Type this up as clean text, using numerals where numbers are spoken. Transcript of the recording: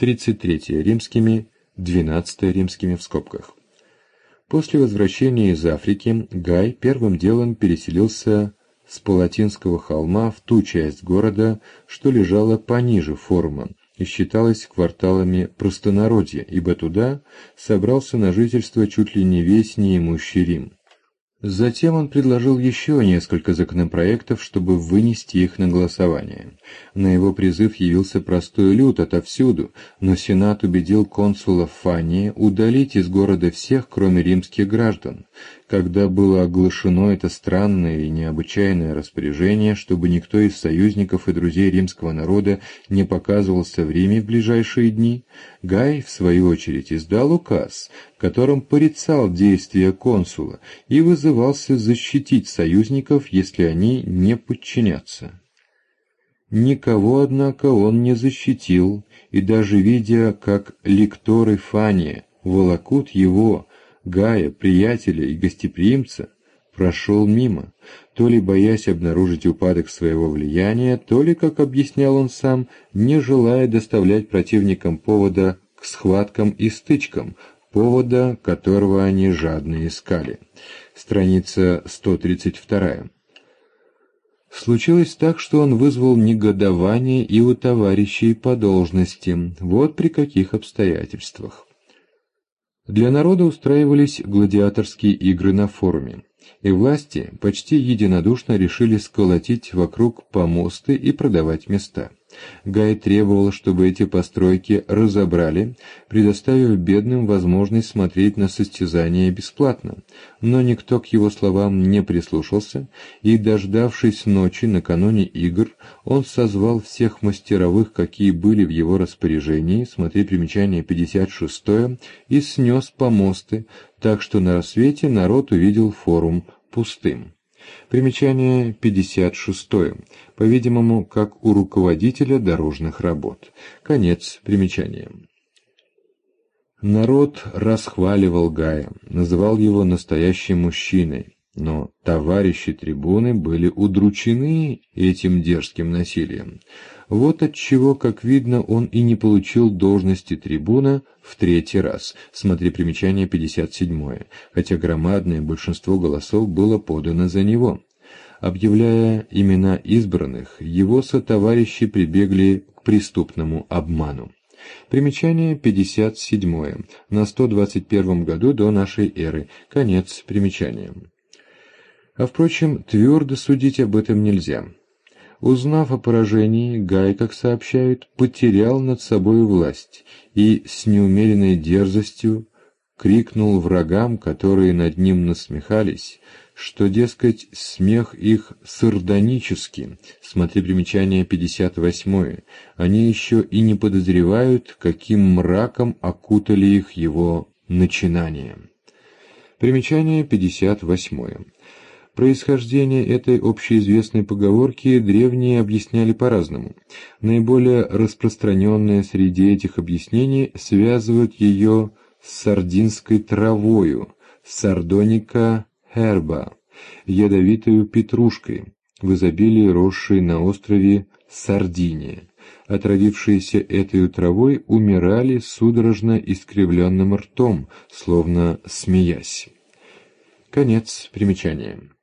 33 римскими, 12 римскими в скобках. После возвращения из Африки Гай первым делом переселился с Палатинского холма в ту часть города, что лежала пониже форума и считалась кварталами простонародья, ибо туда собрался на жительство чуть ли не весь неимущий Рим. Затем он предложил еще несколько законопроектов, чтобы вынести их на голосование. На его призыв явился простой люд отовсюду, но Сенат убедил консула Фания удалить из города всех, кроме римских граждан. Когда было оглашено это странное и необычайное распоряжение, чтобы никто из союзников и друзей римского народа не показывался в Риме в ближайшие дни, Гай, в свою очередь, издал указ, которым порицал действия консула и вызывался защитить союзников, если они не подчинятся. Никого, однако, он не защитил, и даже видя, как лекторы Фания волокут его, Гая, приятеля и гостеприимца, прошел мимо, то ли боясь обнаружить упадок своего влияния, то ли, как объяснял он сам, не желая доставлять противникам повода к схваткам и стычкам, повода, которого они жадно искали. Страница 132. Случилось так, что он вызвал негодование и у товарищей по должности. Вот при каких обстоятельствах. Для народа устраивались гладиаторские игры на форуме, и власти почти единодушно решили сколотить вокруг помосты и продавать места. Гай требовал, чтобы эти постройки разобрали, предоставив бедным возможность смотреть на состязания бесплатно. Но никто к его словам не прислушался, и, дождавшись ночи накануне игр, он созвал всех мастеровых, какие были в его распоряжении, смотри примечание 56, и снес помосты, так что на рассвете народ увидел форум пустым. Примечание 56. По-видимому, как у руководителя дорожных работ. Конец примечания. Народ расхваливал Гая, называл его настоящим мужчиной, но товарищи-трибуны были удручены этим дерзким насилием. Вот отчего, как видно, он и не получил должности трибуна в 3-й раз, смотри примечание 57, хотя громадное большинство голосов было подано за него. Объявляя имена избранных, его сотоварищи прибегли к преступному обману. Примечание 57, на 121 году до нашей эры, конец примечания. А впрочем, твердо судить об этом нельзя. Узнав о поражении, Гай, как сообщают, потерял над собой власть и с неумеренной дерзостью крикнул врагам, которые над ним насмехались, что, дескать, смех их сардонический, смотри примечание 58, они еще и не подозревают, каким мраком окутали их его начинания. Примечание 58. Происхождение этой общеизвестной поговорки древние объясняли по-разному. Наиболее распространенное среди этих объяснений связывают ее с сардинской травою, сардоника herba, ядовитою петрушкой, в изобилии росшей на острове Сардиния. Отравившиеся этой травой умирали судорожно искривленным ртом, словно смеясь. Конец примечания.